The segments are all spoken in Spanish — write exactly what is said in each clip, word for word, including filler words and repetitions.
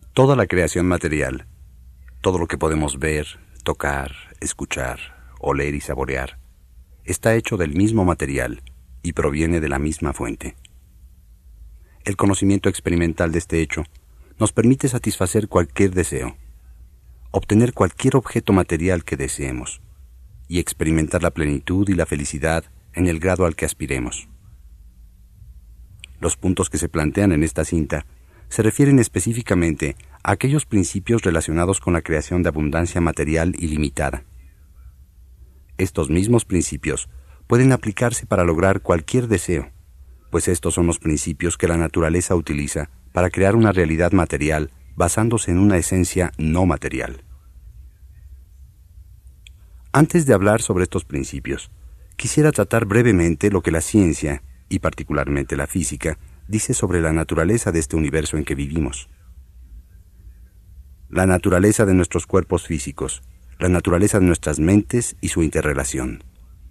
Toda la creación material, todo lo que podemos ver, tocar, escuchar, oler y saborear, está hecho del mismo material y proviene de la misma fuente. El conocimiento experimental de este hecho nos permite satisfacer cualquier deseo, obtener cualquier objeto material que deseemos y experimentar la plenitud y la felicidad en el grado al que aspiremos. Los puntos que se plantean en esta cinta se refieren específicamente a aquellos principios relacionados con la creación de abundancia material ilimitada. Estos mismos principios pueden aplicarse para lograr cualquier deseo, pues estos son los principios que la naturaleza utiliza para crear una realidad material basándose en una esencia no material. Antes de hablar sobre estos principios, quisiera tratar brevemente lo que la ciencia, y particularmente la física, dice sobre la naturaleza de este universo en que vivimos. La naturaleza de nuestros cuerpos físicos, la naturaleza de nuestras mentes y su interrelación.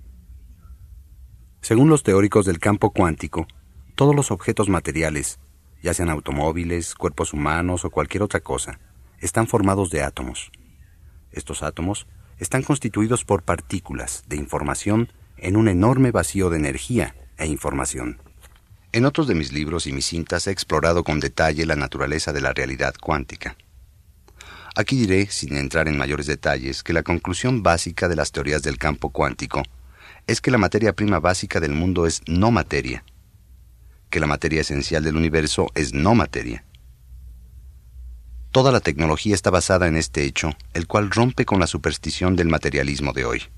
Según los teóricos del campo cuántico, todos los objetos materiales, ya sean automóviles, cuerpos humanos o cualquier otra cosa, están formados de átomos. Estos átomos están constituidos por partículas de información en un enorme vacío de energía e información. En otros de mis libros y mis cintas he explorado con detalle la naturaleza de la realidad cuántica. Aquí diré, sin entrar en mayores detalles, que la conclusión básica de las teorías del campo cuántico es que la materia prima básica del mundo es no materia, que la materia esencial del universo es no materia. Toda la tecnología está basada en este hecho, el cual rompe con la superstición del materialismo de hoy.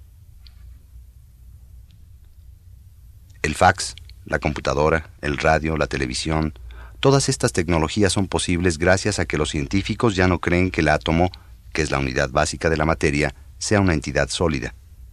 El fax, la computadora, el radio, la televisión, todas estas tecnologías son posibles gracias a que los científicos ya no creen que el átomo, que es la unidad básica de la materia, sea una entidad sólida.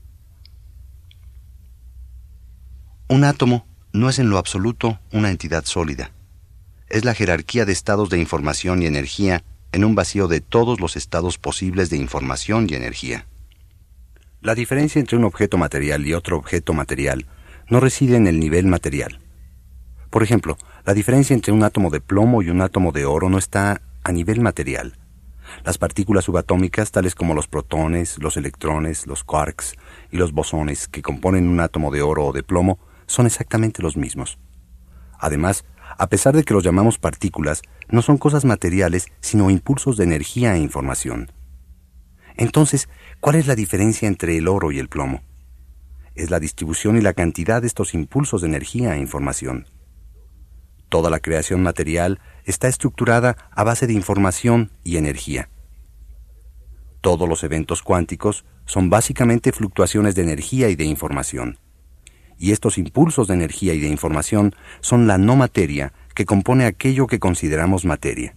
Un átomo no es en lo absoluto una entidad sólida. Es la jerarquía de estados de información y energía en un vacío de todos los estados posibles de información y energía. La diferencia entre un objeto material y otro objeto material no reside en el nivel material. Por ejemplo, la diferencia entre un átomo de plomo y un átomo de oro no está a nivel material. Las partículas subatómicas, tales como los protones, los electrones, los quarks y los bosones que componen un átomo de oro o de plomo, son exactamente los mismos. Además, a pesar de que los llamamos partículas, no son cosas materiales, sino impulsos de energía e información. Entonces, ¿cuál es la diferencia entre el oro y el plomo? Es la distribución y la cantidad de estos impulsos de energía e información. Toda la creación material está estructurada a base de información y energía. Todos los eventos cuánticos son básicamente fluctuaciones de energía y de información. Y estos impulsos de energía y de información son la no materia que compone aquello que consideramos materia.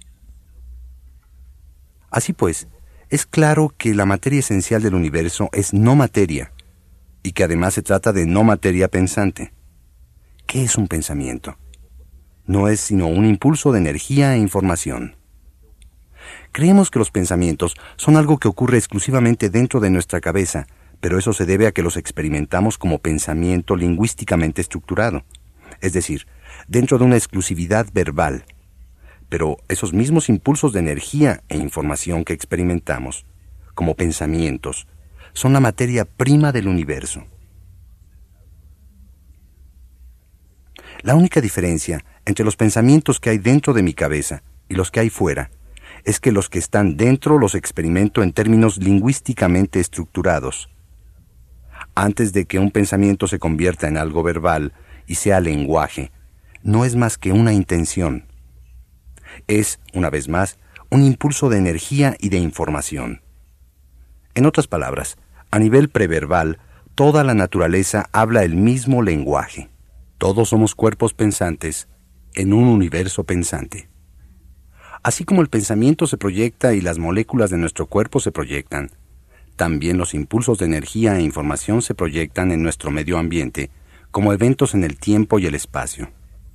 Así pues, es claro que la materia esencial del universo es no materia, y que además se trata de no materia pensante. ¿Qué es un pensamiento? No es sino un impulso de energía e información. Creemos que los pensamientos son algo que ocurre exclusivamente dentro de nuestra cabeza, pero eso se debe a que los experimentamos como pensamiento lingüísticamente estructurado, es decir, dentro de una exclusividad verbal. Pero esos mismos impulsos de energía e información que experimentamos, como pensamientos, son la materia prima del universo. La única diferencia entre los pensamientos que hay dentro de mi cabeza y los que hay fuera es que los que están dentro los experimento en términos lingüísticamente estructurados. Antes de que un pensamiento se convierta en algo verbal y sea lenguaje, no es más que una intención. Es, una vez más, un impulso de energía y de información. En otras palabras, a nivel preverbal, toda la naturaleza habla el mismo lenguaje. Todos somos cuerpos pensantes en un universo pensante. Así como el pensamiento se proyecta y las moléculas de nuestro cuerpo se proyectan, también los impulsos de energía e información se proyectan en nuestro medio ambiente como eventos en el tiempo y el espacio.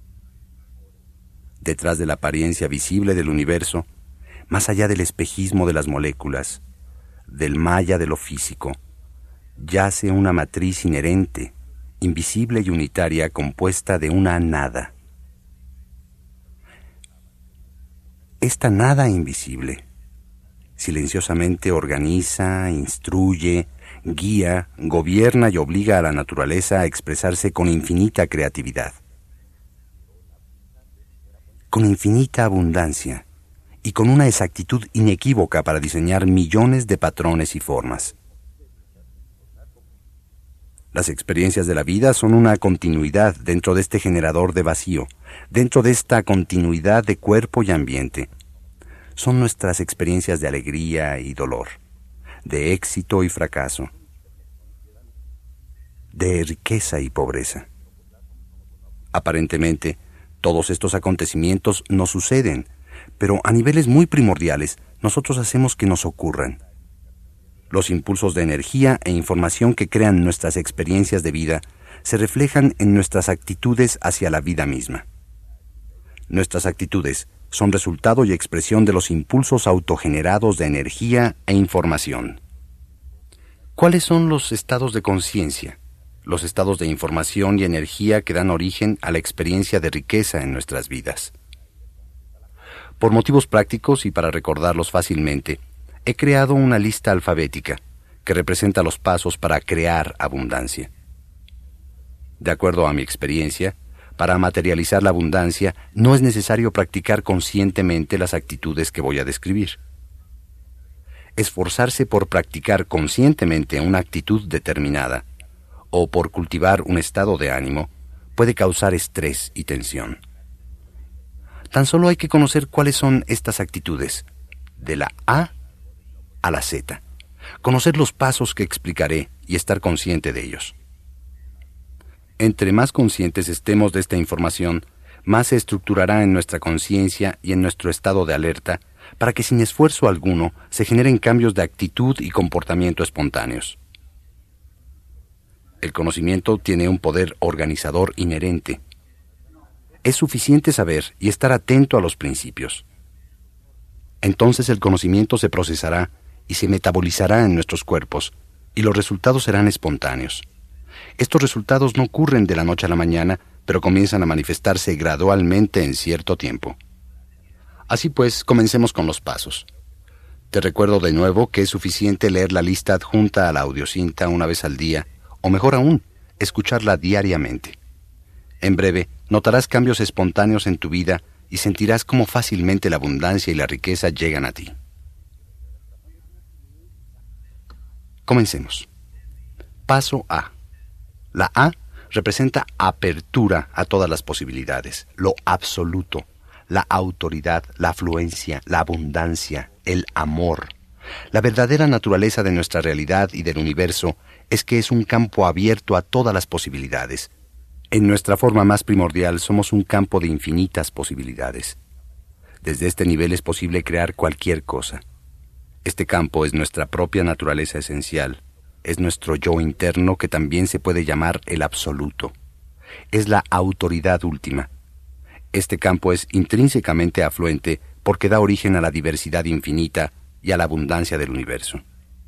Detrás de la apariencia visible del universo, más allá del espejismo de las moléculas, del maya de lo físico, yace una matriz inherente, invisible y unitaria compuesta de una nada. esta nada invisible silenciosamente organiza, instruye, guía, gobierna y obliga a la naturaleza a expresarse con infinita creatividad, con infinita abundancia y con una exactitud inequívoca para diseñar millones de patrones y formas. Las experiencias de la vida son una continuidad dentro de este generador de vacío, dentro de esta continuidad de cuerpo y ambiente. Son nuestras experiencias de alegría y dolor, de éxito y fracaso, de riqueza y pobreza. Aparentemente, todos estos acontecimientos nos suceden, pero a niveles muy primordiales, nosotros hacemos que nos ocurran. Los impulsos de energía e información que crean nuestras experiencias de vida se reflejan en nuestras actitudes hacia la vida misma. Nuestras actitudes son resultado y expresión de los impulsos autogenerados de energía e información. ¿Cuáles son los estados de conciencia? Los estados de información y energía que dan origen a la experiencia de riqueza en nuestras vidas. Por motivos prácticos y para recordarlos fácilmente, he creado una lista alfabética que representa los pasos para crear abundancia. De acuerdo a mi experiencia, para materializar la abundancia no es necesario practicar conscientemente las actitudes que voy a describir. Esforzarse por practicar conscientemente una actitud determinada o por cultivar un estado de ánimo puede causar estrés y tensión. Tan solo hay que conocer cuáles son estas actitudes, de la A a la Z, conocer los pasos que explicaré y estar consciente de ellos. Entre más conscientes estemos de esta información, más se estructurará en nuestra conciencia y en nuestro estado de alerta para que sin esfuerzo alguno se generen cambios de actitud y comportamiento espontáneos. El conocimiento tiene un poder organizador inherente. Es suficiente saber y estar atento a los principios. Entonces el conocimiento se procesará y se metabolizará en nuestros cuerpos, y los resultados serán espontáneos. Estos resultados no ocurren de la noche a la mañana, pero comienzan a manifestarse gradualmente en cierto tiempo. Así pues, comencemos con los pasos. Te recuerdo de nuevo que es suficiente leer la lista adjunta a la audiocinta una vez al día, o mejor aún, escucharla diariamente. En breve, notarás cambios espontáneos en tu vida y sentirás cómo fácilmente la abundancia y la riqueza llegan a ti. Comencemos. Paso A. La A representa apertura a todas las posibilidades, lo absoluto, la autoridad, la afluencia, la abundancia, el amor. La verdadera naturaleza de nuestra realidad y del universo es que es un campo abierto a todas las posibilidades. En nuestra forma más primordial somos un campo de infinitas posibilidades. Desde este nivel es posible crear cualquier cosa. Este campo es nuestra propia naturaleza esencial. Es nuestro yo interno que también se puede llamar el absoluto. Es la autoridad última. Este campo es intrínsecamente afluente porque da origen a la diversidad infinita y a la abundancia del universo.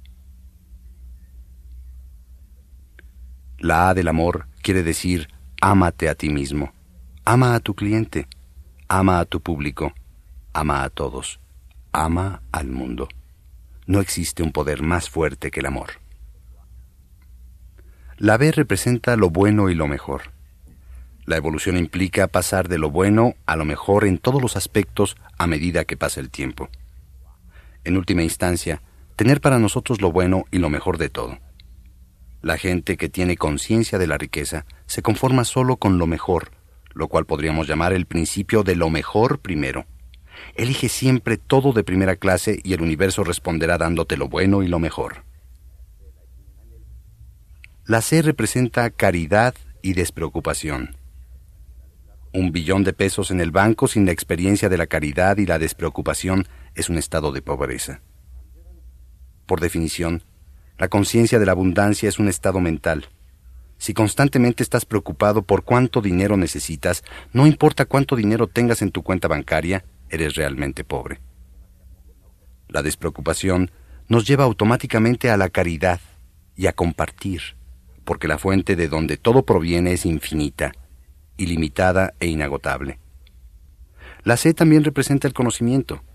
La A del amor quiere decir ámate a ti mismo, ama a tu cliente, ama a tu público, ama a todos, ama al mundo. No existe un poder más fuerte que el amor. La B representa lo bueno y lo mejor. La evolución implica pasar de lo bueno a lo mejor en todos los aspectos a medida que pasa el tiempo. En última instancia, tener para nosotros lo bueno y lo mejor de todo. La gente que tiene conciencia de la riqueza se conforma solo con lo mejor, lo cual podríamos llamar el principio de lo mejor primero. Elige siempre todo de primera clase y el universo responderá dándote lo bueno y lo mejor. La C representa caridad y despreocupación. Un billón de pesos en el banco sin la experiencia de la caridad y la despreocupación es un estado de pobreza. Por definición, la conciencia de la abundancia es un estado mental. Si constantemente estás preocupado por cuánto dinero necesitas, no importa cuánto dinero tengas en tu cuenta bancaria, eres realmente pobre. La despreocupación nos lleva automáticamente a la caridad y a compartir, porque la fuente de donde todo proviene es infinita, ilimitada e inagotable. La C también representa el conocimiento.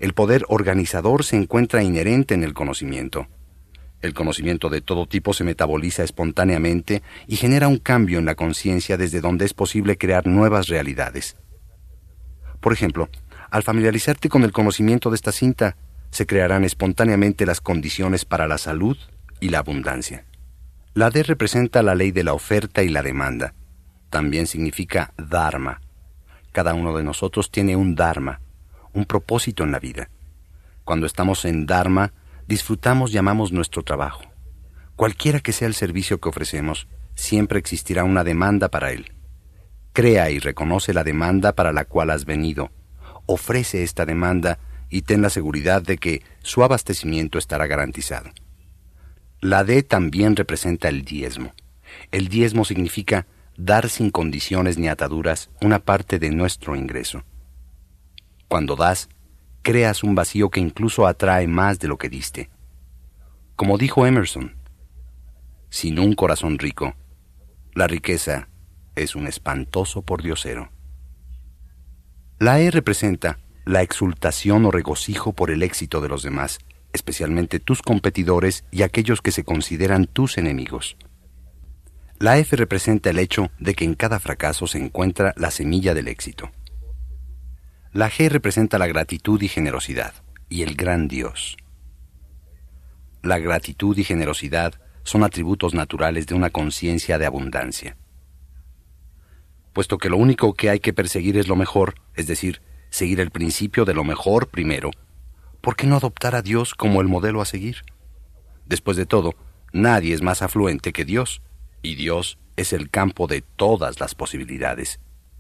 El poder organizador se encuentra inherente en el conocimiento. El conocimiento de todo tipo se metaboliza espontáneamente y genera un cambio en la conciencia desde donde es posible crear nuevas realidades. Por ejemplo, al familiarizarte con el conocimiento de esta cinta, se crearán espontáneamente las condiciones para la salud y la abundancia. La D representa la ley de la oferta y la demanda. También significa dharma. Cada uno de nosotros tiene un dharma, un propósito en la vida. Cuando estamos en dharma, disfrutamos y amamos nuestro trabajo. Cualquiera que sea el servicio que ofrecemos, siempre existirá una demanda para él. Crea y reconoce la demanda para la cual has venido. Ofrece esta demanda y ten la seguridad de que su abastecimiento estará garantizado. La D también representa el diezmo. El diezmo significa dar sin condiciones ni ataduras una parte de nuestro ingreso. Cuando das, creas un vacío que incluso atrae más de lo que diste. Como dijo Emerson, sin un corazón rico, la riqueza es un espantoso pordiosero. La E representa la exultación o regocijo por el éxito de los demás, especialmente tus competidores y aquellos que se consideran tus enemigos. La F representa el hecho de que en cada fracaso se encuentra la semilla del éxito. La G representa la gratitud y generosidad, y el gran Dios. La gratitud y generosidad son atributos naturales de una conciencia de abundancia. Puesto que lo único que hay que perseguir es lo mejor, es decir, seguir el principio de lo mejor primero, ¿por qué no adoptar a Dios como el modelo a seguir? Después de todo, nadie es más afluente que Dios, y Dios es el campo de todas las posibilidades.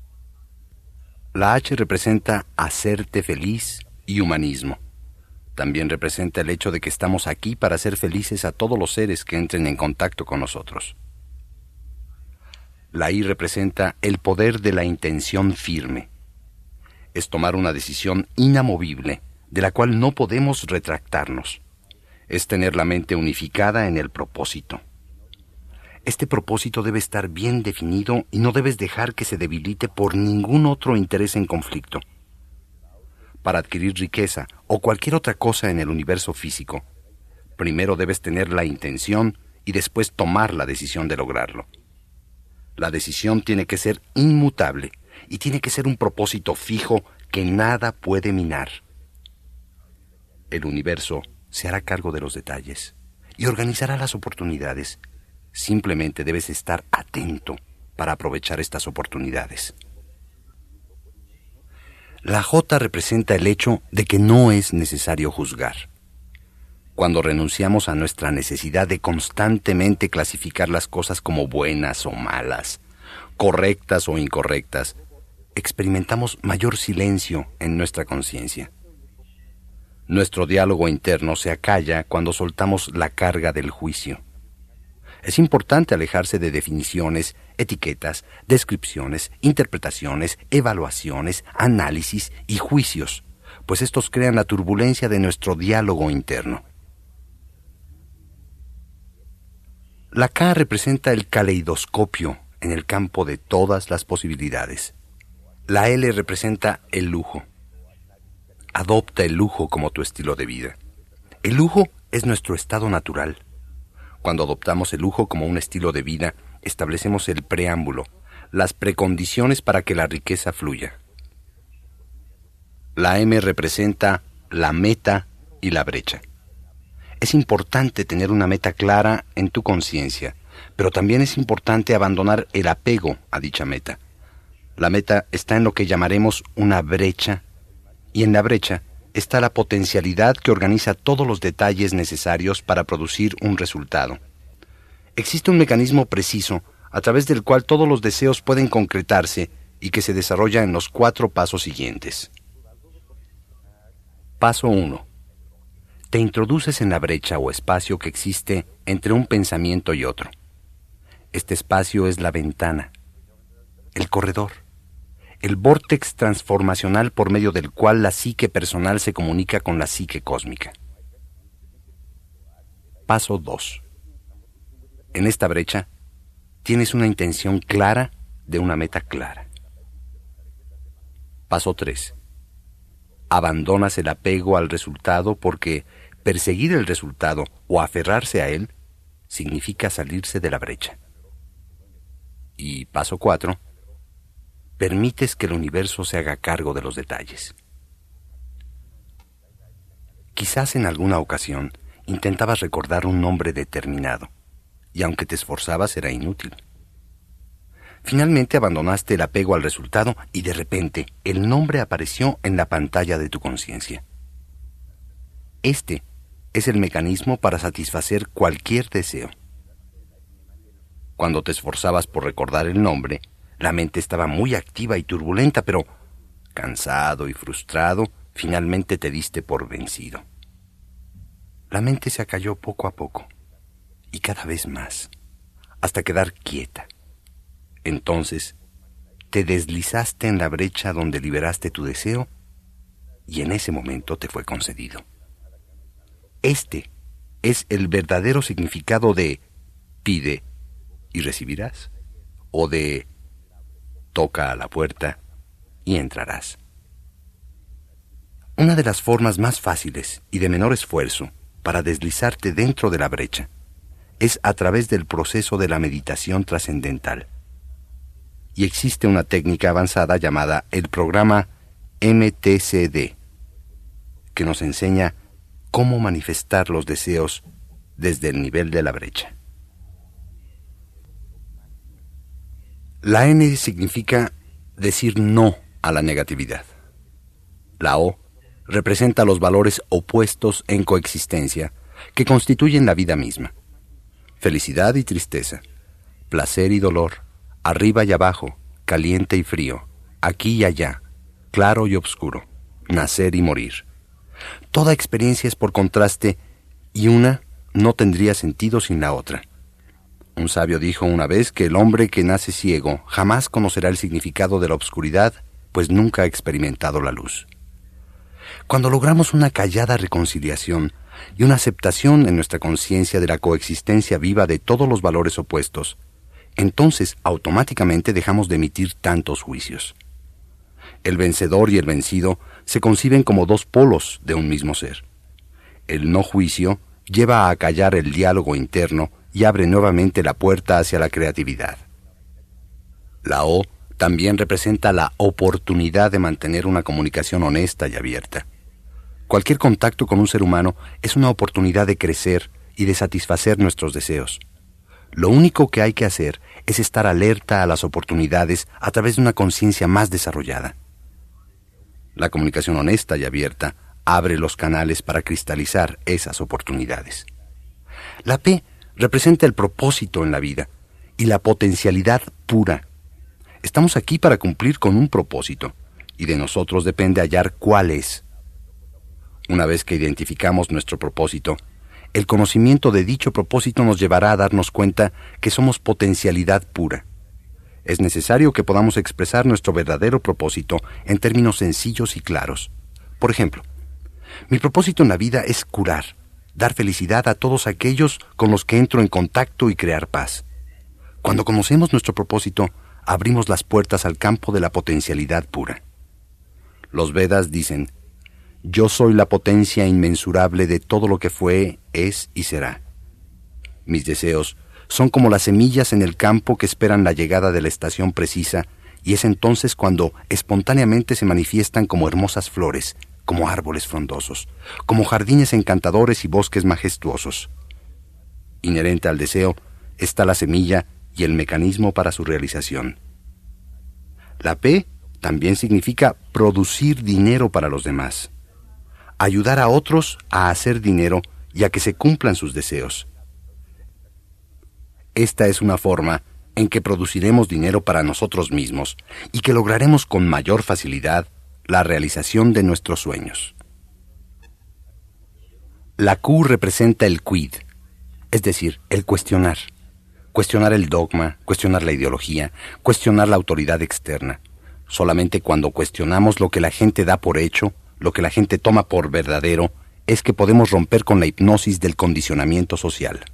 La H representa hacerte feliz y humanismo. También representa el hecho de que estamos aquí para hacer felices a todos los seres que entren en contacto con nosotros. La I representa el poder de la intención firme. Es tomar una decisión inamovible, de la cual no podemos retractarnos. Es tener la mente unificada en el propósito. Este propósito debe estar bien definido y no debes dejar que se debilite por ningún otro interés en conflicto. Para adquirir riqueza o cualquier otra cosa en el universo físico, primero debes tener la intención y después tomar la decisión de lograrlo. La decisión tiene que ser inmutable y tiene que ser un propósito fijo que nada puede minar. El universo se hará cargo de los detalles y organizará las oportunidades. Simplemente debes estar atento para aprovechar estas oportunidades. La J representa el hecho de que no es necesario juzgar. Cuando renunciamos a nuestra necesidad de constantemente clasificar las cosas como buenas o malas, correctas o incorrectas, experimentamos mayor silencio en nuestra conciencia. Nuestro diálogo interno se acalla cuando soltamos la carga del juicio. Es importante alejarse de definiciones, etiquetas, descripciones, interpretaciones, evaluaciones, análisis y juicios, pues estos crean la turbulencia de nuestro diálogo interno. La K representa el caleidoscopio en el campo de todas las posibilidades. La L representa el lujo. Adopta el lujo como tu estilo de vida. El lujo es nuestro estado natural. Cuando adoptamos el lujo como un estilo de vida, establecemos el preámbulo, las precondiciones para que la riqueza fluya. La M representa la meta y la brecha. Es importante tener una meta clara en tu conciencia, pero también es importante abandonar el apego a dicha meta. La meta está en lo que llamaremos una brecha, y en la brecha está la potencialidad que organiza todos los detalles necesarios para producir un resultado. Existe un mecanismo preciso a través del cual todos los deseos pueden concretarse y que se desarrolla en los cuatro pasos siguientes. Paso uno. Te introduces en la brecha o espacio que existe entre un pensamiento y otro. Este espacio es la ventana, el corredor, el vórtex transformacional por medio del cual la psique personal se comunica con la psique cósmica. Paso dos. En esta brecha, tienes una intención clara de una meta clara. Paso tres. abandonas el apego al resultado porque perseguir el resultado o aferrarse a él significa salirse de la brecha. Y paso cuatro, permites que el universo se haga cargo de los detalles. Quizás en alguna ocasión intentabas recordar un nombre determinado, y aunque te esforzabas era inútil. Finalmente abandonaste el apego al resultado y de repente el nombre apareció en la pantalla de tu conciencia. Este es el mecanismo para satisfacer cualquier deseo. Cuando te esforzabas por recordar el nombre, la mente estaba muy activa y turbulenta, pero cansado y frustrado, finalmente te diste por vencido. La mente se acalló poco a poco, y cada vez más, hasta quedar quieta. Entonces, te deslizaste en la brecha donde liberaste tu deseo, y en ese momento te fue concedido. Este es el verdadero significado de pide y recibirás, o de toca a la puerta y entrarás. Una de las formas más fáciles y de menor esfuerzo para deslizarte dentro de la brecha es a través del proceso de la meditación trascendental. Y existe una técnica avanzada llamada el programa M T C D, que nos enseña cómo manifestar los deseos desde el nivel de la brecha. La N significa decir no a la negatividad. La O representa los valores opuestos en coexistencia que constituyen la vida misma. Felicidad y tristeza, placer y dolor, arriba y abajo, caliente y frío, aquí y allá, claro y oscuro, nacer y morir. Toda experiencia es por contraste y una no tendría sentido sin la otra. Un sabio dijo una vez que el hombre que nace ciego jamás conocerá el significado de la oscuridad, pues nunca ha experimentado la luz. Cuando logramos una callada reconciliación y una aceptación en nuestra conciencia de la coexistencia viva de todos los valores opuestos, entonces automáticamente dejamos de emitir tantos juicios. El vencedor y el vencido se conciben como dos polos de un mismo ser. El no juicio lleva a acallar el diálogo interno y abre nuevamente la puerta hacia la creatividad. La O también representa la oportunidad de mantener una comunicación honesta y abierta. Cualquier contacto con un ser humano es una oportunidad de crecer y de satisfacer nuestros deseos. Lo único que hay que hacer es estar alerta a las oportunidades a través de una conciencia más desarrollada. La comunicación honesta y abierta abre los canales para cristalizar esas oportunidades. La P representa el propósito en la vida y la potencialidad pura. Estamos aquí para cumplir con un propósito, y de nosotros depende hallar cuál es. Una vez que identificamos nuestro propósito, el conocimiento de dicho propósito nos llevará a darnos cuenta que somos potencialidad pura. Es necesario que podamos expresar nuestro verdadero propósito en términos sencillos y claros. Por ejemplo, mi propósito en la vida es curar, dar felicidad a todos aquellos con los que entro en contacto y crear paz. Cuando conocemos nuestro propósito, abrimos las puertas al campo de la potencialidad pura. Los Vedas dicen: yo soy la potencia inmensurable de todo lo que fue, es y será. Mis deseos son como las semillas en el campo que esperan la llegada de la estación precisa, y es entonces cuando espontáneamente se manifiestan como hermosas flores, como árboles frondosos, como jardines encantadores y bosques majestuosos. Inherente al deseo está la semilla y el mecanismo para su realización. La P también significa producir dinero para los demás. Ayudar a otros a hacer dinero y a que se cumplan sus deseos. Esta es una forma en que produciremos dinero para nosotros mismos y que lograremos con mayor facilidad la realización de nuestros sueños. La Q representa el quid, es decir, el cuestionar. Cuestionar el dogma, cuestionar la ideología, cuestionar la autoridad externa. Solamente cuando cuestionamos lo que la gente da por hecho, lo que la gente toma por verdadero, es que podemos romper con la hipnosis del condicionamiento social.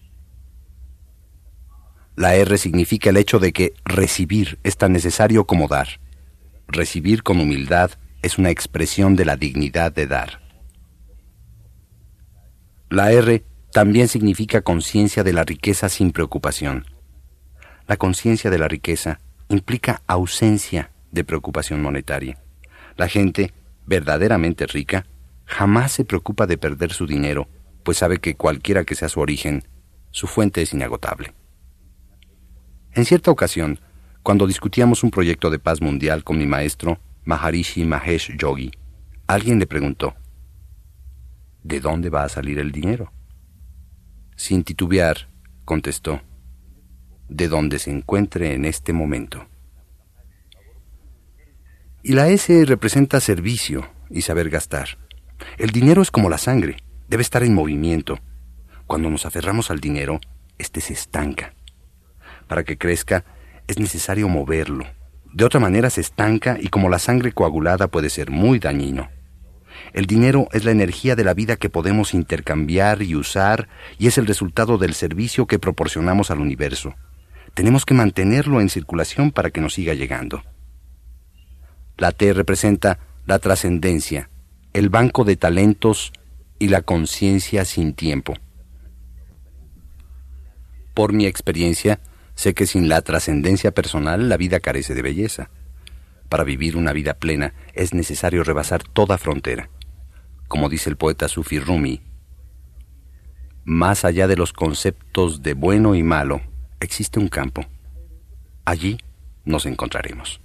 La R significa el hecho de que recibir es tan necesario como dar. Recibir con humildad es una expresión de la dignidad de dar. La R también significa conciencia de la riqueza sin preocupación. La conciencia de la riqueza implica ausencia de preocupación monetaria. La gente verdaderamente rica jamás se preocupa de perder su dinero, pues sabe que cualquiera que sea su origen, su fuente es inagotable. En cierta ocasión, cuando discutíamos un proyecto de paz mundial con mi maestro, Maharishi Mahesh Yogi, alguien le preguntó: ¿de dónde va a salir el dinero? Sin titubear, contestó: de donde se encuentre en este momento. Y la S representa servicio y saber gastar. El dinero es como la sangre, debe estar en movimiento. Cuando nos aferramos al dinero, éste se estanca. Para que crezca, es necesario moverlo. De otra manera se estanca y como la sangre coagulada puede ser muy dañino. El dinero es la energía de la vida que podemos intercambiar y usar y es el resultado del servicio que proporcionamos al universo. Tenemos que mantenerlo en circulación para que nos siga llegando. La T representa la trascendencia, el banco de talentos y la conciencia sin tiempo. Por mi experiencia, sé que sin la trascendencia personal la vida carece de belleza. Para vivir una vida plena es necesario rebasar toda frontera. Como dice el poeta Sufi Rumi, más allá de los conceptos de bueno y malo, existe un campo. Allí nos encontraremos.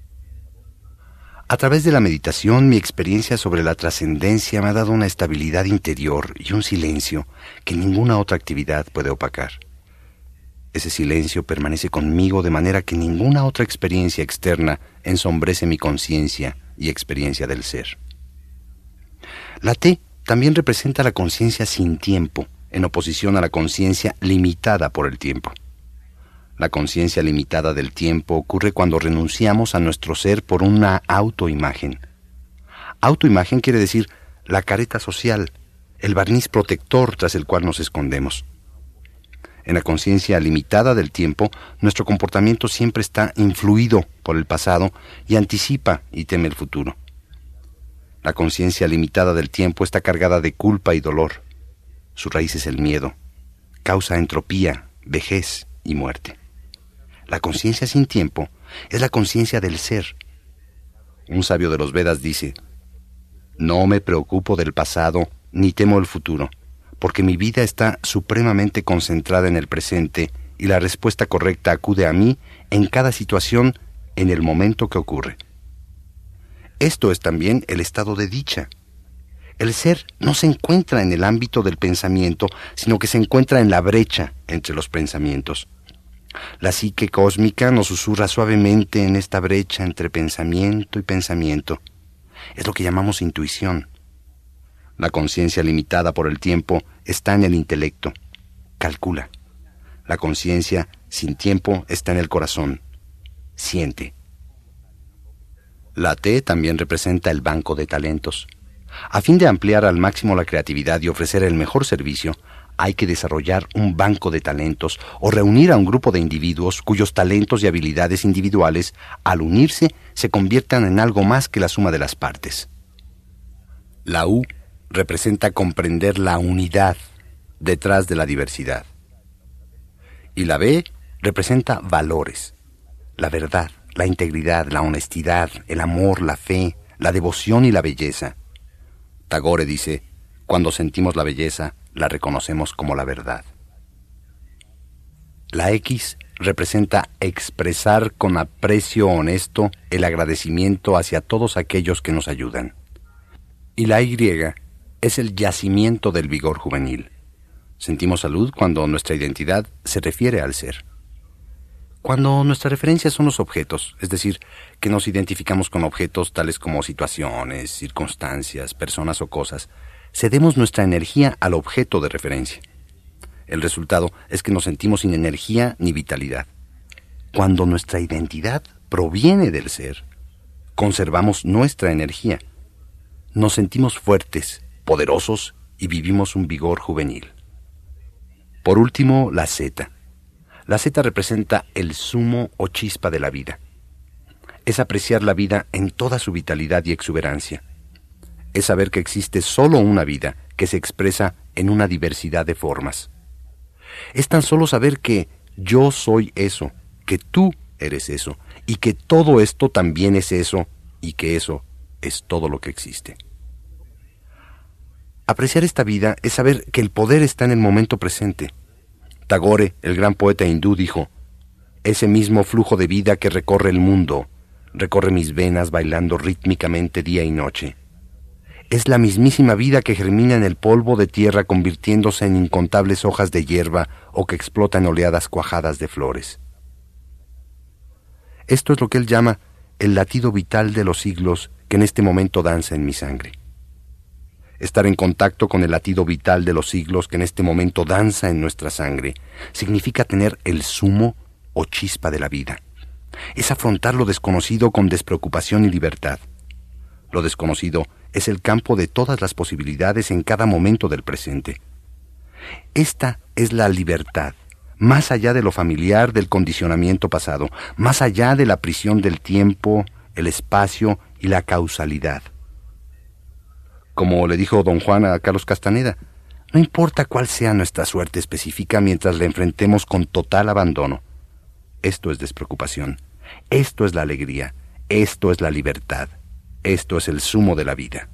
A través de la meditación, mi experiencia sobre la trascendencia me ha dado una estabilidad interior y un silencio que ninguna otra actividad puede opacar. Ese silencio permanece conmigo de manera que ninguna otra experiencia externa ensombrece mi conciencia y experiencia del ser. La T también representa la conciencia sin tiempo, en oposición a la conciencia limitada por el tiempo. La conciencia limitada del tiempo ocurre cuando renunciamos a nuestro ser por una autoimagen. Autoimagen quiere decir la careta social, el barniz protector tras el cual nos escondemos. En la conciencia limitada del tiempo, nuestro comportamiento siempre está influido por el pasado y anticipa y teme el futuro. La conciencia limitada del tiempo está cargada de culpa y dolor. Su raíz es el miedo. Causa entropía, vejez y muerte. La conciencia sin tiempo es la conciencia del ser. Un sabio de los Vedas dice: no me preocupo del pasado ni temo el futuro, porque mi vida está supremamente concentrada en el presente y la respuesta correcta acude a mí en cada situación en el momento que ocurre. Esto es también el estado de dicha. El ser no se encuentra en el ámbito del pensamiento, sino que se encuentra en la brecha entre los pensamientos. La psique cósmica nos susurra suavemente en esta brecha entre pensamiento y pensamiento. Es lo que llamamos intuición. La conciencia limitada por el tiempo está en el intelecto. Calcula. La conciencia sin tiempo está en el corazón. Siente. La T también representa el banco de talentos. A fin de ampliar al máximo la creatividad y ofrecer el mejor servicio, hay que desarrollar un banco de talentos o reunir a un grupo de individuos cuyos talentos y habilidades individuales, al unirse, se conviertan en algo más que la suma de las partes. La U representa comprender la unidad detrás de la diversidad. Y la B representa valores, la verdad, la integridad, la honestidad, el amor, la fe, la devoción y la belleza. Tagore dice: cuando sentimos la belleza, la reconocemos como la verdad. La X representa expresar con aprecio honesto el agradecimiento hacia todos aquellos que nos ayudan. Y la Y es el yacimiento del vigor juvenil. Sentimos salud cuando nuestra identidad se refiere al ser. Cuando nuestras referencias son los objetos, es decir, que nos identificamos con objetos tales como situaciones, circunstancias, personas o cosas, cedemos nuestra energía al objeto de referencia. El resultado es que nos sentimos sin energía ni vitalidad. Cuando nuestra identidad proviene del ser, conservamos nuestra energía. Nos sentimos fuertes, poderosos y vivimos un vigor juvenil. Por último, la Z. La Z representa el zumo o chispa de la vida. Es apreciar la vida en toda su vitalidad y exuberancia. Es saber que existe solo una vida que se expresa en una diversidad de formas. Es tan solo saber que yo soy eso, que tú eres eso, y que todo esto también es eso, y que eso es todo lo que existe. Apreciar esta vida es saber que el poder está en el momento presente. Tagore, el gran poeta hindú, dijo: ese mismo flujo de vida que recorre el mundo, recorre mis venas bailando rítmicamente día y noche. Es la mismísima vida que germina en el polvo de tierra convirtiéndose en incontables hojas de hierba o que explota en oleadas cuajadas de flores. Esto es lo que él llama el latido vital de los siglos que en este momento danza en mi sangre. Estar en contacto con el latido vital de los siglos que en este momento danza en nuestra sangre significa tener el zumo o chispa de la vida. Es afrontar lo desconocido con despreocupación y libertad. Lo desconocido es el campo de todas las posibilidades en cada momento del presente. Esta es la libertad, más allá de lo familiar del condicionamiento pasado, más allá de la prisión del tiempo, el espacio y la causalidad. Como le dijo don Juan a Carlos Castaneda, no importa cuál sea nuestra suerte específica mientras la enfrentemos con total abandono. Esto es despreocupación, esto es la alegría, esto es la libertad, esto es el zumo de la vida.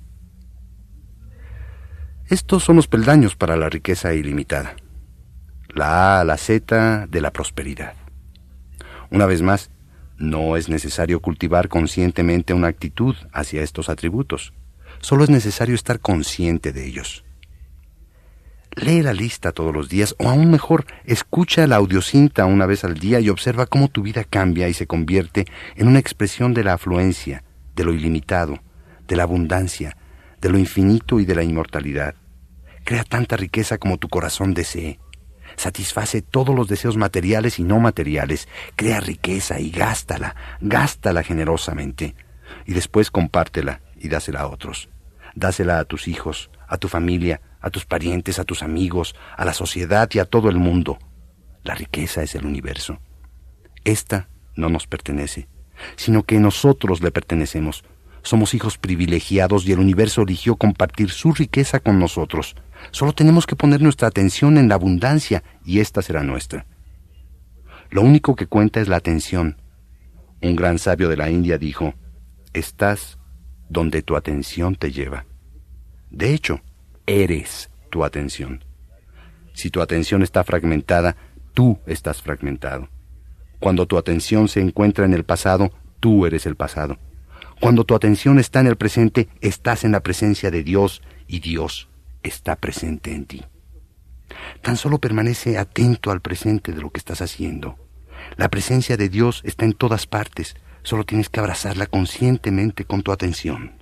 Estos son los peldaños para la riqueza ilimitada, la A a la Z de la prosperidad. Una vez más, no es necesario cultivar conscientemente una actitud hacia estos atributos. Solo es necesario estar consciente de ellos. Lee la lista todos los días, o aún mejor, escucha la audiocinta una vez al día y observa cómo tu vida cambia y se convierte en una expresión de la afluencia, de lo ilimitado, de la abundancia, de lo infinito y de la inmortalidad. Crea tanta riqueza como tu corazón desee. Satisface todos los deseos materiales y no materiales. Crea riqueza y gástala, gástala generosamente. Y después compártela y dásela a otros. Dásela a tus hijos, a tu familia, a tus parientes, a tus amigos, a la sociedad y a todo el mundo. La riqueza es el universo. Esta no nos pertenece, sino que nosotros le pertenecemos. Somos hijos privilegiados y el universo eligió compartir su riqueza con nosotros. Solo tenemos que poner nuestra atención en la abundancia y esta será nuestra. Lo único que cuenta es la atención. Un gran sabio de la India dijo: estás donde tu atención te lleva. De hecho, eres tu atención. Si tu atención está fragmentada, tú estás fragmentado. Cuando tu atención se encuentra en el pasado, tú eres el pasado. Cuando tu atención está en el presente, estás en la presencia de Dios y Dios está presente en ti. Tan solo permanece atento al presente de lo que estás haciendo. La presencia de Dios está en todas partes. Solo tienes que abrazarla conscientemente con tu atención.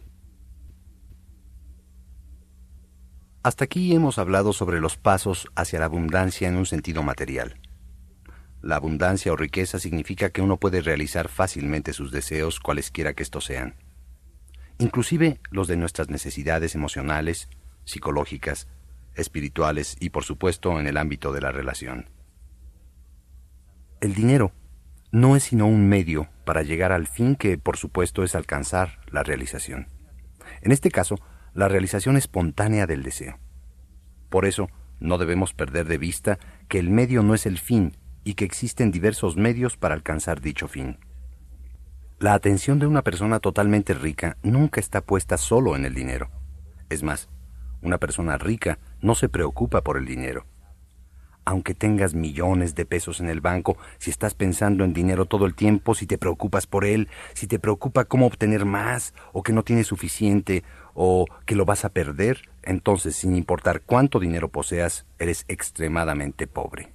Hasta aquí hemos hablado sobre los pasos hacia la abundancia en un sentido material. La abundancia o riqueza significa que uno puede realizar fácilmente sus deseos, cualesquiera que estos sean. Inclusive los de nuestras necesidades emocionales, psicológicas, espirituales y, por supuesto, en el ámbito de la relación. El dinero no es sino un medio para llegar al fin que, por supuesto, es alcanzar la realización. En este caso, la realización espontánea del deseo. Por eso, no debemos perder de vista que el medio no es el fin y que existen diversos medios para alcanzar dicho fin. La atención de una persona totalmente rica nunca está puesta solo en el dinero. Es más, una persona rica no se preocupa por el dinero. Aunque tengas millones de pesos en el banco, si estás pensando en dinero todo el tiempo, si te preocupas por él, si te preocupa cómo obtener más, o que no tienes suficiente, o que lo vas a perder, entonces, sin importar cuánto dinero poseas, eres extremadamente pobre.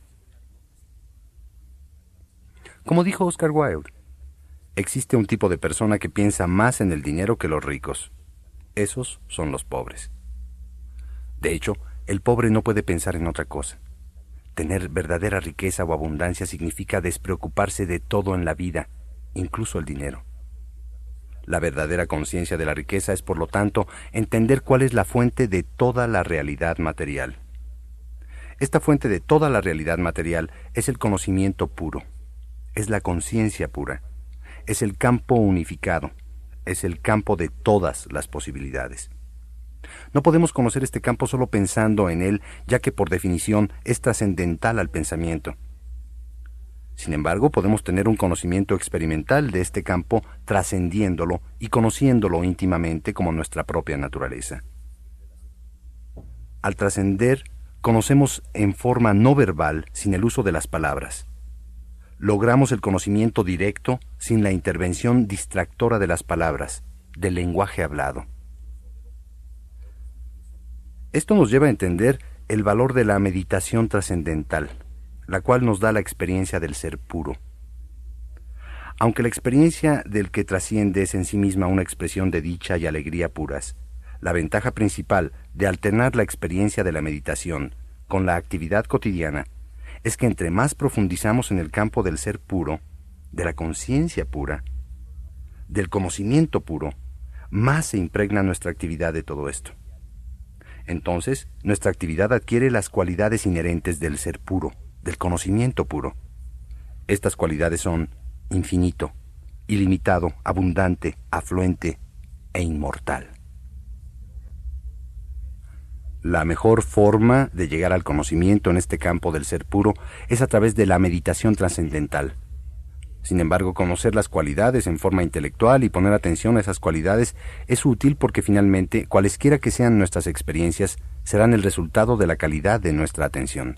Como dijo Oscar Wilde, existe un tipo de persona que piensa más en el dinero que los ricos. Esos son los pobres. De hecho, el pobre no puede pensar en otra cosa. Tener verdadera riqueza o abundancia significa despreocuparse de todo en la vida, incluso el dinero. La verdadera conciencia de la riqueza es, por lo tanto, entender cuál es la fuente de toda la realidad material. Esta fuente de toda la realidad material es el conocimiento puro, es la conciencia pura, Es el campo unificado, es el campo de todas las posibilidades. No podemos conocer este campo solo pensando en él, ya que por definición es trascendental al pensamiento. Sin embargo, podemos tener un conocimiento experimental de este campo trascendiéndolo y conociéndolo íntimamente como nuestra propia naturaleza. Al trascender, conocemos en forma no verbal, sin el uso de las palabras. Logramos el conocimiento directo sin la intervención distractora de las palabras, del lenguaje hablado. Esto nos lleva a entender el valor de la meditación trascendental, la cual nos da la experiencia del ser puro. Aunque la experiencia del que trasciende es en sí misma una expresión de dicha y alegría puras, la ventaja principal de alternar la experiencia de la meditación con la actividad cotidiana es que entre más profundizamos en el campo del ser puro, de la conciencia pura, del conocimiento puro, más se impregna nuestra actividad de todo esto. Entonces, nuestra actividad adquiere las cualidades inherentes del ser puro, del conocimiento puro. Estas cualidades son infinito, ilimitado, abundante, afluente e inmortal. La mejor forma de llegar al conocimiento en este campo del ser puro es a través de la meditación trascendental. Sin embargo, conocer las cualidades en forma intelectual y poner atención a esas cualidades es útil porque finalmente, cualesquiera que sean nuestras experiencias, serán el resultado de la calidad de nuestra atención.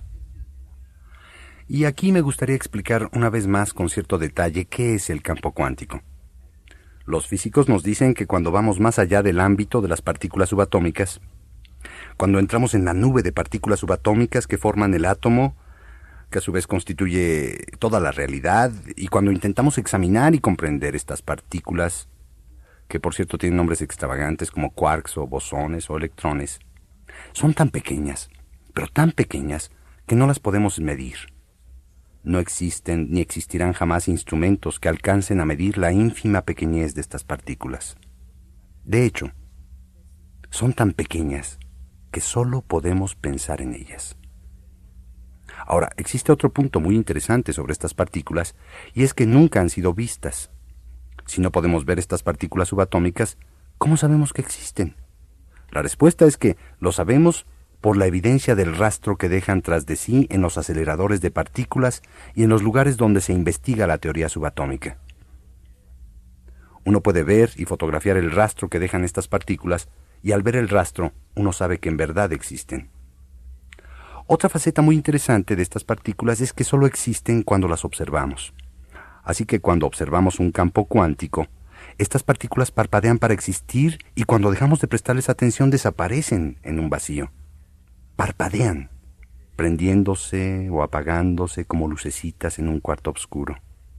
Y aquí me gustaría explicar una vez más con cierto detalle qué es el campo cuántico. Los físicos nos dicen que cuando vamos más allá del ámbito de las partículas subatómicas, cuando entramos en la nube de partículas subatómicas que forman el átomo, que a su vez constituye toda la realidad, y cuando intentamos examinar y comprender estas partículas, que por cierto tienen nombres extravagantes como quarks o bosones o electrones, son tan pequeñas, pero tan pequeñas, que no las podemos medir. No existen ni existirán jamás instrumentos que alcancen a medir la ínfima pequeñez de estas partículas. De hecho, son tan pequeñas que solo podemos pensar en ellas. Ahora, existe otro punto muy interesante sobre estas partículas, y es que nunca han sido vistas. Si no podemos ver estas partículas subatómicas, ¿cómo sabemos que existen? La respuesta es que lo sabemos por la evidencia del rastro que dejan tras de sí en los aceleradores de partículas y en los lugares donde se investiga la teoría subatómica. Uno puede ver y fotografiar el rastro que dejan estas partículas, y al ver el rastro, uno sabe que en verdad existen. Otra faceta muy interesante de estas partículas es que solo existen cuando las observamos. Así que cuando observamos un campo cuántico, estas partículas parpadean para existir y cuando dejamos de prestarles atención desaparecen en un vacío. Parpadean, prendiéndose o apagándose como lucecitas en un cuarto oscuro.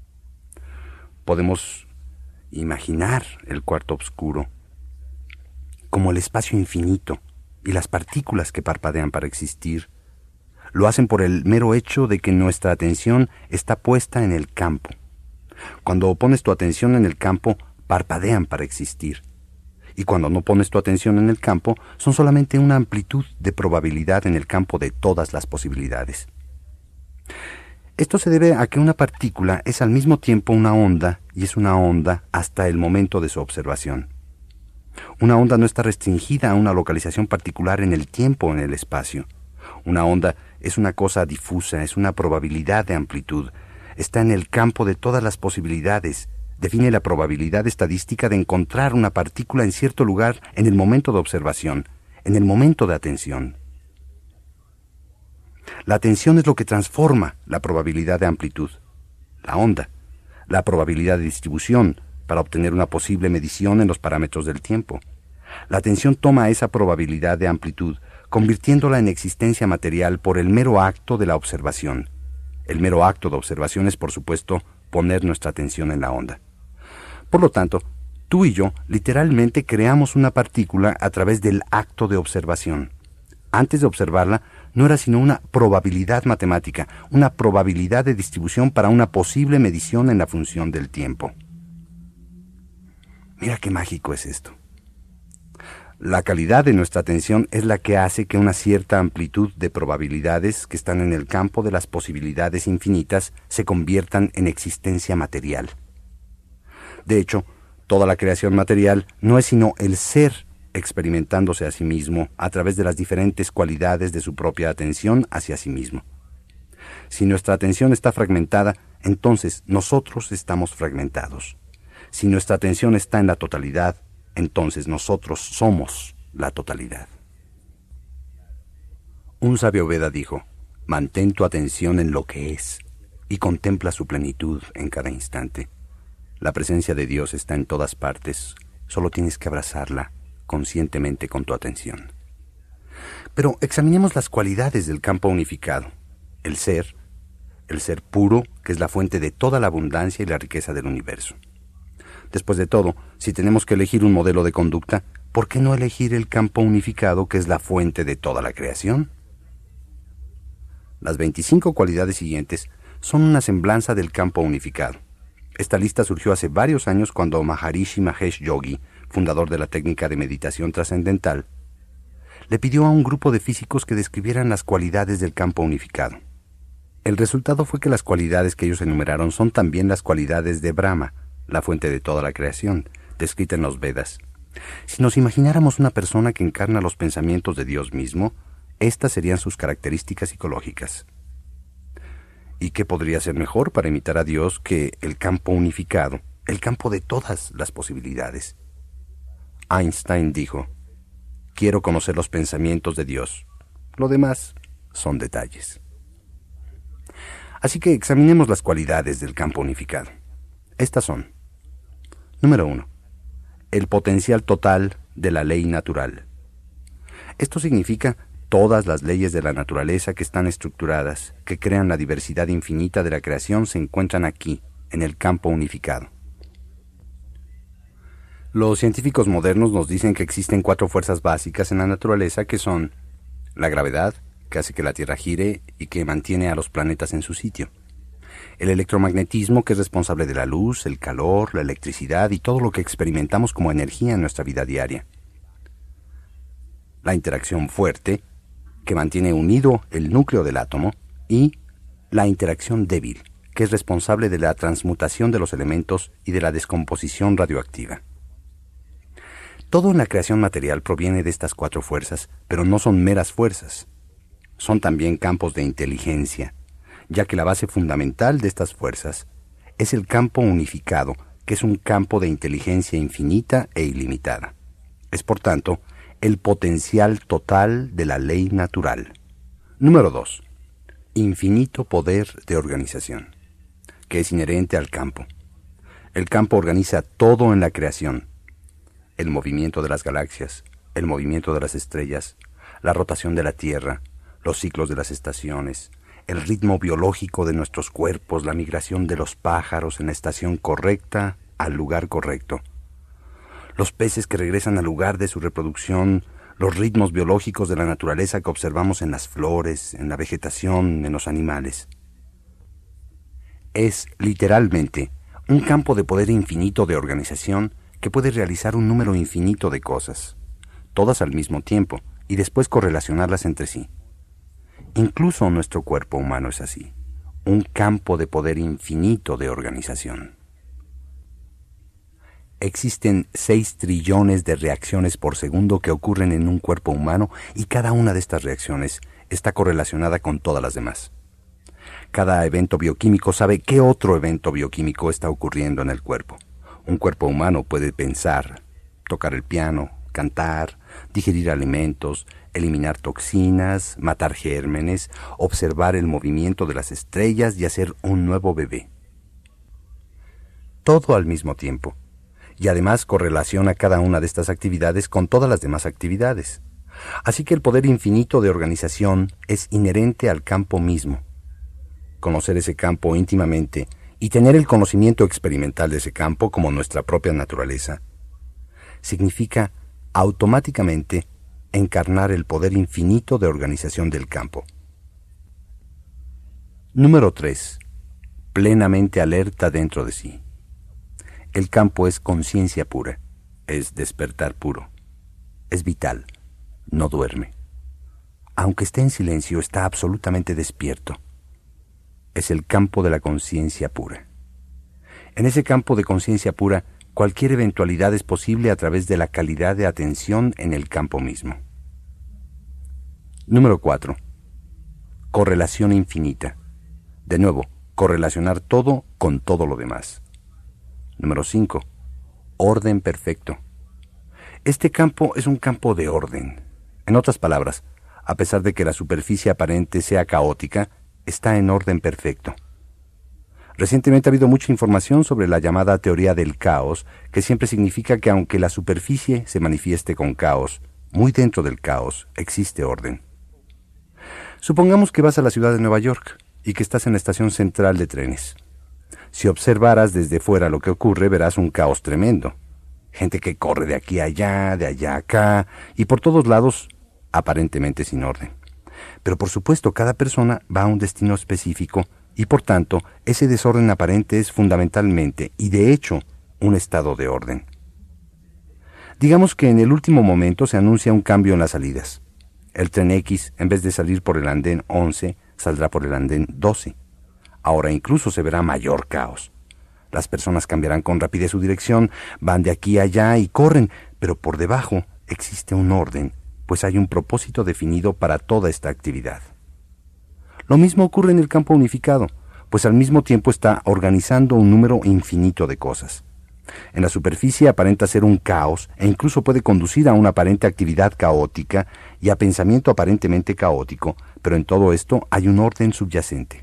Podemos imaginar el cuarto oscuro como el espacio infinito y las partículas que parpadean para existir. Lo hacen por el mero hecho de que nuestra atención está puesta en el campo. Cuando pones tu atención en el campo, parpadean para existir. Y cuando no pones tu atención en el campo, son solamente una amplitud de probabilidad en el campo de todas las posibilidades. Esto se debe a que una partícula es al mismo tiempo una onda y es una onda hasta el momento de su observación. Una onda no está restringida a una localización particular en el tiempo o en el espacio. Una onda es una cosa difusa, es una probabilidad de amplitud. Está en el campo de todas las posibilidades. Define la probabilidad estadística de encontrar una partícula en cierto lugar en el momento de observación, en el momento de atención. La atención es lo que transforma la probabilidad de amplitud, la onda, la probabilidad de distribución, para obtener una posible medición en los parámetros del tiempo. La atención toma esa probabilidad de amplitud, convirtiéndola en existencia material por el mero acto de la observación. El mero acto de observación es, por supuesto, poner nuestra atención en la onda. Por lo tanto, tú y yo literalmente creamos una partícula a través del acto de observación. Antes de observarla, no era sino una probabilidad matemática, una probabilidad de distribución para una posible medición en la función del tiempo. Mira qué mágico es esto. La calidad de nuestra atención es la que hace que una cierta amplitud de probabilidades que están en el campo de las posibilidades infinitas se conviertan en existencia material. De hecho, toda la creación material no es sino el ser experimentándose a sí mismo a través de las diferentes cualidades de su propia atención hacia sí mismo. Si nuestra atención está fragmentada, entonces nosotros estamos fragmentados. Si nuestra atención está en la totalidad, entonces nosotros somos la totalidad. Un sabio Veda dijo: mantén tu atención en lo que es y contempla su plenitud en cada instante. La presencia de Dios está en todas partes, solo tienes que abrazarla conscientemente con tu atención. Pero examinemos las cualidades del campo unificado. El ser, el ser puro, que es la fuente de toda la abundancia y la riqueza del universo. Después de todo, si tenemos que elegir un modelo de conducta, ¿por qué no elegir el campo unificado, que es la fuente de toda la creación? Las veinticinco cualidades siguientes son una semblanza del campo unificado. Esta lista surgió hace varios años cuando Maharishi Mahesh Yogi, fundador de la técnica de meditación trascendental, le pidió a un grupo de físicos que describieran las cualidades del campo unificado. El resultado fue que las cualidades que ellos enumeraron son también las cualidades de Brahma, la fuente de toda la creación, descrita en los Vedas. Si nos imagináramos una persona que encarna los pensamientos de Dios mismo, estas serían sus características psicológicas. ¿Y qué podría ser mejor para imitar a Dios que el campo unificado, el campo de todas las posibilidades? Einstein dijo: quiero conocer los pensamientos de Dios. Lo demás son detalles. Así que examinemos las cualidades del campo unificado. Estas son: número uno. El potencial total de la ley natural. Esto significa todas las leyes de la naturaleza que están estructuradas, que crean la diversidad infinita de la creación, se encuentran aquí, en el campo unificado. Los científicos modernos nos dicen que existen cuatro fuerzas básicas en la naturaleza, que son la gravedad, que hace que la Tierra gire y que mantiene a los planetas en su sitio; el electromagnetismo, que es responsable de la luz, el calor, la electricidad y todo lo que experimentamos como energía en nuestra vida diaria; la interacción fuerte, que mantiene unido el núcleo del átomo; y la interacción débil, que es responsable de la transmutación de los elementos y de la descomposición radioactiva. Todo en la creación material proviene de estas cuatro fuerzas, pero no son meras fuerzas. Son también campos de inteligencia, ya que la base fundamental de estas fuerzas es el campo unificado, que es un campo de inteligencia infinita e ilimitada. Es, por tanto, el potencial total de la ley natural. Número dos. Infinito poder de organización, que es inherente al campo. El campo organiza todo en la creación: el movimiento de las galaxias, el movimiento de las estrellas, la rotación de la Tierra, los ciclos de las estaciones, el ritmo biológico de nuestros cuerpos, la migración de los pájaros en la estación correcta al lugar correcto, los peces que regresan al lugar de su reproducción, los ritmos biológicos de la naturaleza que observamos en las flores, en la vegetación, en los animales. Es, literalmente, un campo de poder infinito de organización que puede realizar un número infinito de cosas, todas al mismo tiempo, y después correlacionarlas entre sí. Incluso nuestro cuerpo humano es así, un campo de poder infinito de organización. Existen seis trillones de reacciones por segundo que ocurren en un cuerpo humano, y cada una de estas reacciones está correlacionada con todas las demás. Cada evento bioquímico sabe qué otro evento bioquímico está ocurriendo en el cuerpo. Un cuerpo humano puede pensar, tocar el piano, cantar, digerir alimentos, eliminar toxinas, matar gérmenes, observar el movimiento de las estrellas y hacer un nuevo bebé. Todo al mismo tiempo. Y además correlaciona cada una de estas actividades con todas las demás actividades. Así que el poder infinito de organización es inherente al campo mismo. Conocer ese campo íntimamente y tener el conocimiento experimental de ese campo como nuestra propia naturaleza significa automáticamente encarnar el poder infinito de organización del campo. Número tres. Plenamente alerta dentro de sí. El campo es conciencia pura, es despertar puro, es vital, no duerme. Aunque esté en silencio, está absolutamente despierto. Es el campo de la conciencia pura. En ese campo de conciencia pura Cualquier eventualidad es posible a través de la calidad de atención en el campo mismo. Número cuatro. Correlación infinita. De nuevo, correlacionar todo con todo lo demás. Número cinco. Orden perfecto. Este campo es un campo de orden. En otras palabras, a pesar de que la superficie aparente sea caótica, está en orden perfecto. Recientemente ha habido mucha información sobre la llamada teoría del caos, que siempre significa que aunque la superficie se manifieste con caos, muy dentro del caos existe orden. Supongamos que vas a la ciudad de Nueva York y que estás en la estación central de trenes. Si observaras desde fuera lo que ocurre, verás un caos tremendo. Gente que corre de aquí a allá, de allá a acá, y por todos lados, aparentemente sin orden. Pero por supuesto, cada persona va a un destino específico, y por tanto, ese desorden aparente es fundamentalmente, y de hecho, un estado de orden. Digamos que en el último momento se anuncia un cambio en las salidas. El tren X, en vez de salir por el andén once, saldrá por el andén doce. Ahora incluso se verá mayor caos. Las personas cambiarán con rapidez su dirección, van de aquí a allá y corren, pero por debajo existe un orden, pues hay un propósito definido para toda esta actividad. Lo mismo ocurre en el campo unificado, pues al mismo tiempo está organizando un número infinito de cosas. En la superficie aparenta ser un caos e incluso puede conducir a una aparente actividad caótica y a pensamiento aparentemente caótico, pero en todo esto hay un orden subyacente.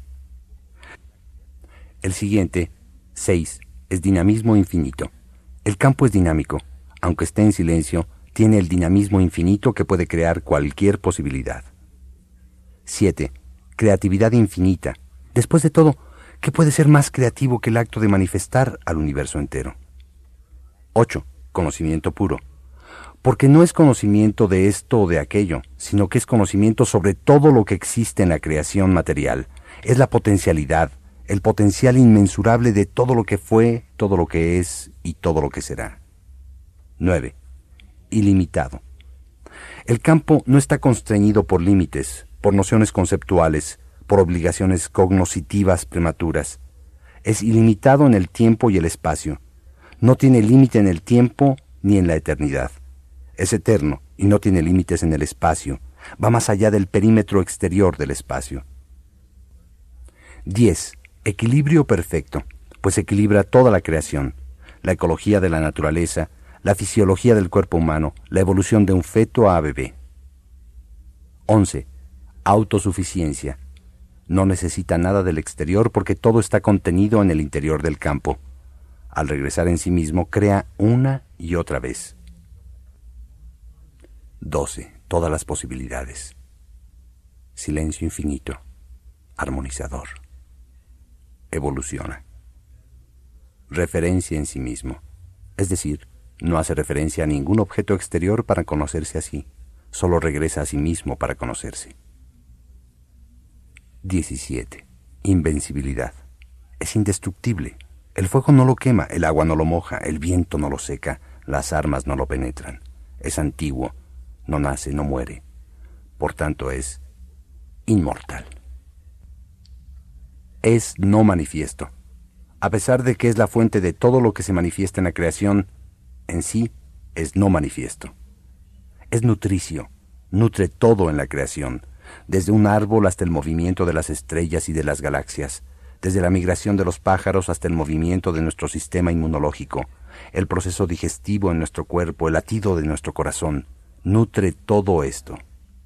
El siguiente, seis, es dinamismo infinito. El campo es dinámico, aunque esté en silencio, tiene el dinamismo infinito que puede crear cualquier posibilidad. siete. Creatividad infinita. Después de todo, ¿qué puede ser más creativo que el acto de manifestar al universo entero? ocho. Conocimiento puro. Porque no es conocimiento de esto o de aquello, sino que es conocimiento sobre todo lo que existe en la creación material. Es la potencialidad, el potencial inmensurable de todo lo que fue, todo lo que es y todo lo que será. nueve. Ilimitado. El campo no está constreñido por límites, por nociones conceptuales, por obligaciones cognoscitivas prematuras. Es ilimitado en el tiempo y el espacio. No tiene límite en el tiempo ni en la eternidad. Es eterno y no tiene límites en el espacio. Va más allá del perímetro exterior del espacio. diez. Equilibrio perfecto, pues equilibra toda la creación, la ecología de la naturaleza, la fisiología del cuerpo humano, la evolución de un feto a bebé. once. Autosuficiencia. No necesita nada del exterior porque todo está contenido en el interior del campo. Al regresar en sí mismo, crea una y otra vez. doce. Todas las posibilidades. Silencio infinito. Armonizador. Evoluciona. Referencia en sí mismo. Es decir, no hace referencia a ningún objeto exterior para conocerse a sí. Solo regresa a sí mismo para conocerse. diecisiete. Invencibilidad. Es indestructible. El fuego no lo quema, el agua no lo moja, el viento no lo seca, las armas no lo penetran. Es antiguo, no nace, no muere. Por tanto es inmortal. Es no manifiesto. A pesar de que es la fuente de todo lo que se manifiesta en la creación, en sí es no manifiesto. Es nutricio, nutre todo en la creación, desde un árbol hasta el movimiento de las estrellas y de las galaxias, desde la migración de los pájaros hasta el movimiento de nuestro sistema inmunológico, el proceso digestivo en nuestro cuerpo, el latido de nuestro corazón. Nutre todo esto.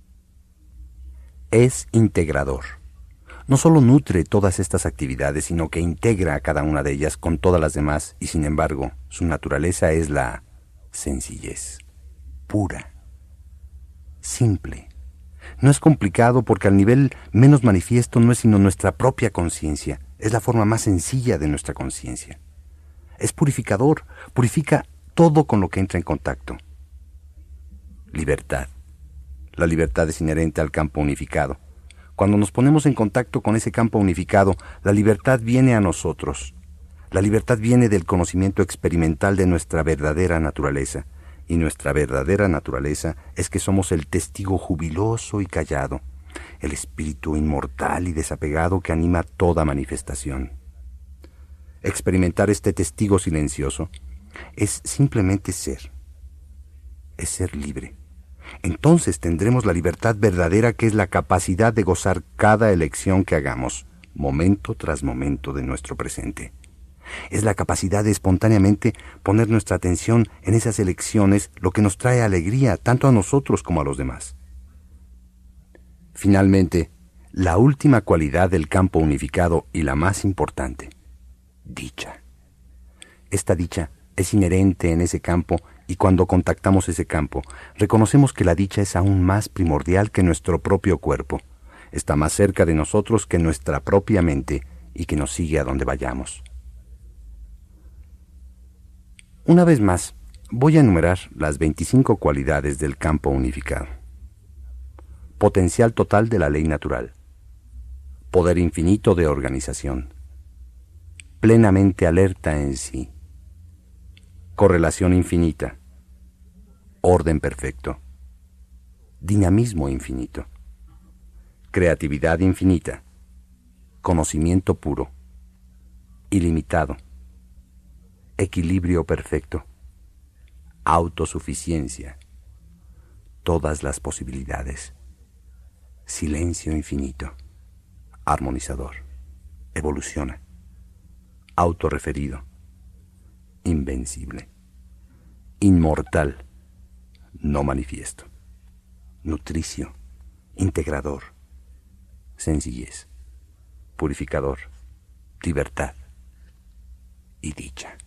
Es integrador. No solo nutre todas estas actividades, sino que integra a cada una de ellas con todas las demás, y sin embargo, su naturaleza es la sencillez, pura, simple. No es complicado porque al nivel menos manifiesto no es sino nuestra propia conciencia, es la forma más sencilla de nuestra conciencia. Es purificador, purifica todo con lo que entra en contacto. Libertad. La libertad es inherente al campo unificado. Cuando nos ponemos en contacto con ese campo unificado, la libertad viene a nosotros. La libertad viene del conocimiento experimental de nuestra verdadera naturaleza. Y nuestra verdadera naturaleza es que somos el testigo jubiloso y callado, el espíritu inmortal y desapegado que anima toda manifestación. Experimentar este testigo silencioso, Es simplemente ser. Es ser libre. Entonces tendremos la libertad verdadera, que es la capacidad de gozar cada elección que hagamos, momento tras momento de nuestro presente. Es la capacidad de espontáneamente poner nuestra atención en esas elecciones, lo que nos trae alegría tanto a nosotros como a los demás. Finalmente, la última cualidad del campo unificado y la más importante, dicha. Esta dicha es inherente en ese campo, y cuando contactamos ese campo, reconocemos que la dicha es aún más primordial que nuestro propio cuerpo. Está más cerca de nosotros que nuestra propia mente y que nos sigue a donde vayamos. Una vez más, voy a enumerar las veinticinco cualidades del campo unificado. Potencial total de la ley natural. Poder infinito de organización. Plenamente alerta en sí. Correlación infinita. Orden perfecto. Dinamismo infinito. Creatividad infinita. Conocimiento puro. Ilimitado. Equilibrio perfecto. Autosuficiencia. Todas las posibilidades. Silencio infinito. Armonizador. Evoluciona. Autorreferido. Invencible. Inmortal. No manifiesto. Nutricio. Integrador. Sencillez. Purificador. Libertad. Y dicha.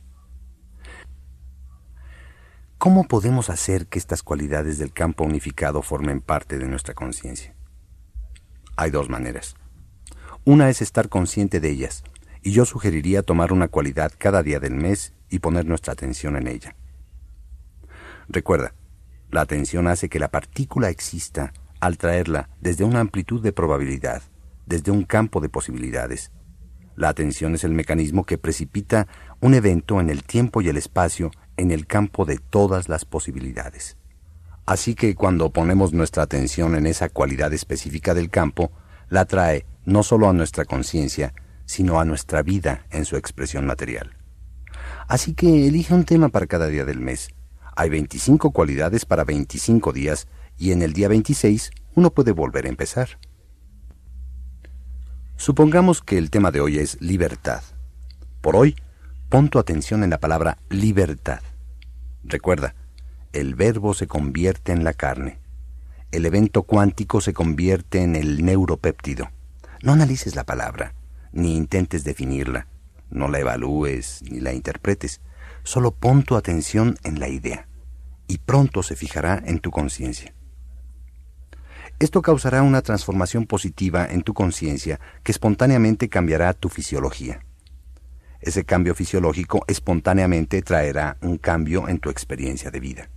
¿Cómo podemos hacer que estas cualidades del campo unificado formen parte de nuestra conciencia? Hay dos maneras. Una es estar consciente de ellas, y yo sugeriría tomar una cualidad cada día del mes y poner nuestra atención en ella. Recuerda, la atención hace que la partícula exista al traerla desde una amplitud de probabilidad, desde un campo de posibilidades. La atención es el mecanismo que precipita un evento en el tiempo y el espacio en el campo de todas las posibilidades. Así que cuando ponemos nuestra atención en esa cualidad específica del campo, la trae no solo a nuestra conciencia, sino a nuestra vida en su expresión material. Así que elige un tema para cada día del mes. Hay veinticinco cualidades para veinticinco días, y en el día veintiséis uno puede volver a empezar. Supongamos que el tema de hoy es libertad. Por hoy, pon tu atención en la palabra libertad. Recuerda, el verbo se convierte en la carne. El evento cuántico se convierte en el neuropéptido. No analices la palabra, ni intentes definirla. No la evalúes ni la interpretes. Solo pon tu atención en la idea, y pronto se fijará en tu conciencia. Esto causará una transformación positiva en tu conciencia que espontáneamente cambiará tu fisiología. Ese cambio fisiológico espontáneamente traerá un cambio en tu experiencia de vida.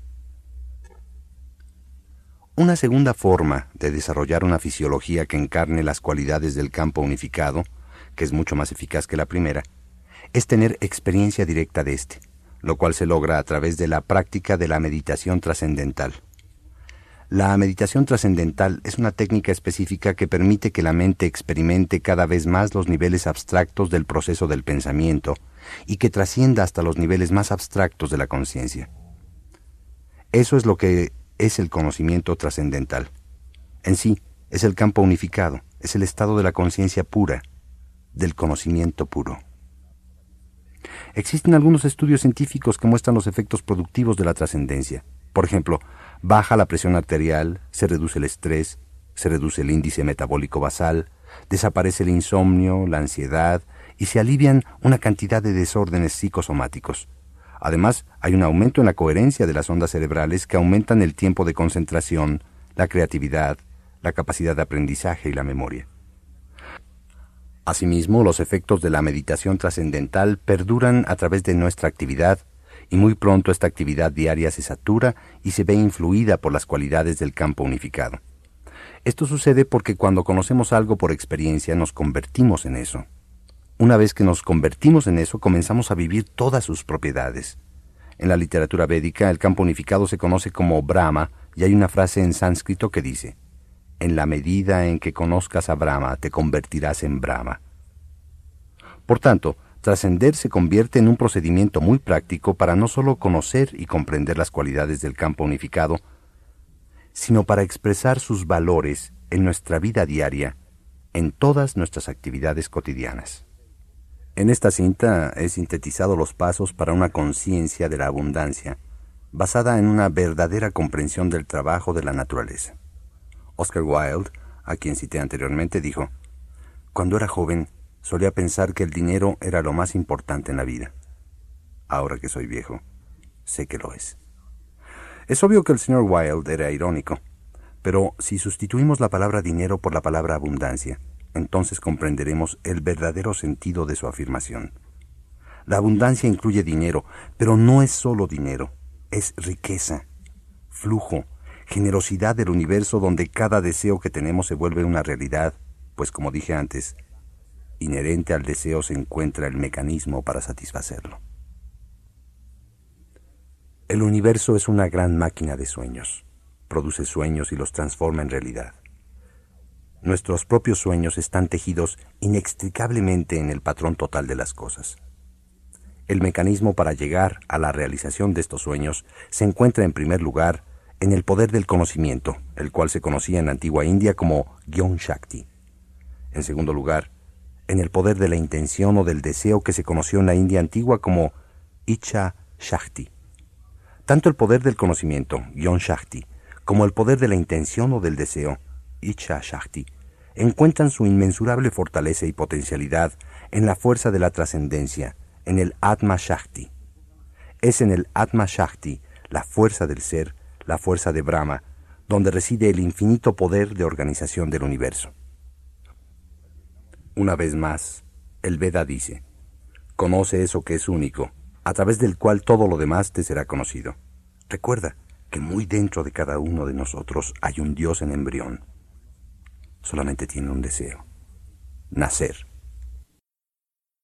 Una segunda forma de desarrollar una fisiología que encarne las cualidades del campo unificado, que es mucho más eficaz que la primera, es tener experiencia directa de este, lo cual se logra a través de la práctica de la meditación trascendental. La meditación trascendental es una técnica específica que permite que la mente experimente cada vez más los niveles abstractos del proceso del pensamiento y que trascienda hasta los niveles más abstractos de la conciencia. Eso es lo que es el conocimiento trascendental. En sí, es el campo unificado, es el estado de la conciencia pura, del conocimiento puro. Existen algunos estudios científicos que muestran los efectos productivos de la trascendencia. Por ejemplo, baja la presión arterial, se reduce el estrés, se reduce el índice metabólico basal, desaparece el insomnio, la ansiedad y se alivian una cantidad de desórdenes psicosomáticos. Además, hay un aumento en la coherencia de las ondas cerebrales que aumentan el tiempo de concentración, la creatividad, la capacidad de aprendizaje y la memoria. Asimismo, los efectos de la meditación trascendental perduran a través de nuestra actividad, y muy pronto esta actividad diaria se satura y se ve influida por las cualidades del campo unificado. Esto sucede porque cuando conocemos algo por experiencia nos convertimos en eso. Una vez que nos convertimos en eso, comenzamos a vivir todas sus propiedades. En la literatura védica, el campo unificado se conoce como Brahma, y hay una frase en sánscrito que dice: en la medida en que conozcas a Brahma, te convertirás en Brahma. Por tanto, Trascender se convierte en un procedimiento muy práctico para no solo conocer y comprender las cualidades del campo unificado, sino para expresar sus valores en nuestra vida diaria, en todas nuestras actividades cotidianas. En esta cinta he sintetizado los pasos para una conciencia de la abundancia, basada en una verdadera comprensión del trabajo de la naturaleza. Oscar Wilde, a quien cité anteriormente, dijo: «Cuando era joven, solía pensar que el dinero era lo más importante en la vida. Ahora que soy viejo, sé que lo es». Es obvio que el señor Wilde era irónico, pero si sustituimos la palabra dinero por la palabra abundancia, entonces comprenderemos el verdadero sentido de su afirmación. La abundancia incluye dinero, pero no es solo dinero, es riqueza, flujo, generosidad del universo donde cada deseo que tenemos se vuelve una realidad, pues como dije antes, inherente al deseo se encuentra el mecanismo para satisfacerlo. El universo es una gran máquina de sueños. Produce sueños y los transforma en realidad. Nuestros propios sueños están tejidos inextricablemente en el patrón total de las cosas. El mecanismo para llegar a la realización de estos sueños se encuentra en primer lugar en el poder del conocimiento, el cual se conocía en la antigua India como Gyan Shakti. En segundo lugar, en el poder de la intención o del deseo que se conoció en la India antigua como Icha Shakti. Tanto el poder del conocimiento, Gyan Shakti, como el poder de la intención o del deseo, Icha Shakti, encuentran su inmensurable fortaleza y potencialidad en la fuerza de la trascendencia, en el Atma Shakti. Es en el Atma Shakti, la fuerza del ser, la fuerza de Brahma, donde reside el infinito poder de organización del universo. Una vez más, el Veda dice: «Conoce eso que es único, a través del cual todo lo demás te será conocido». Recuerda que muy dentro de cada uno de nosotros hay un Dios en embrión. Solamente tiene un deseo: nacer.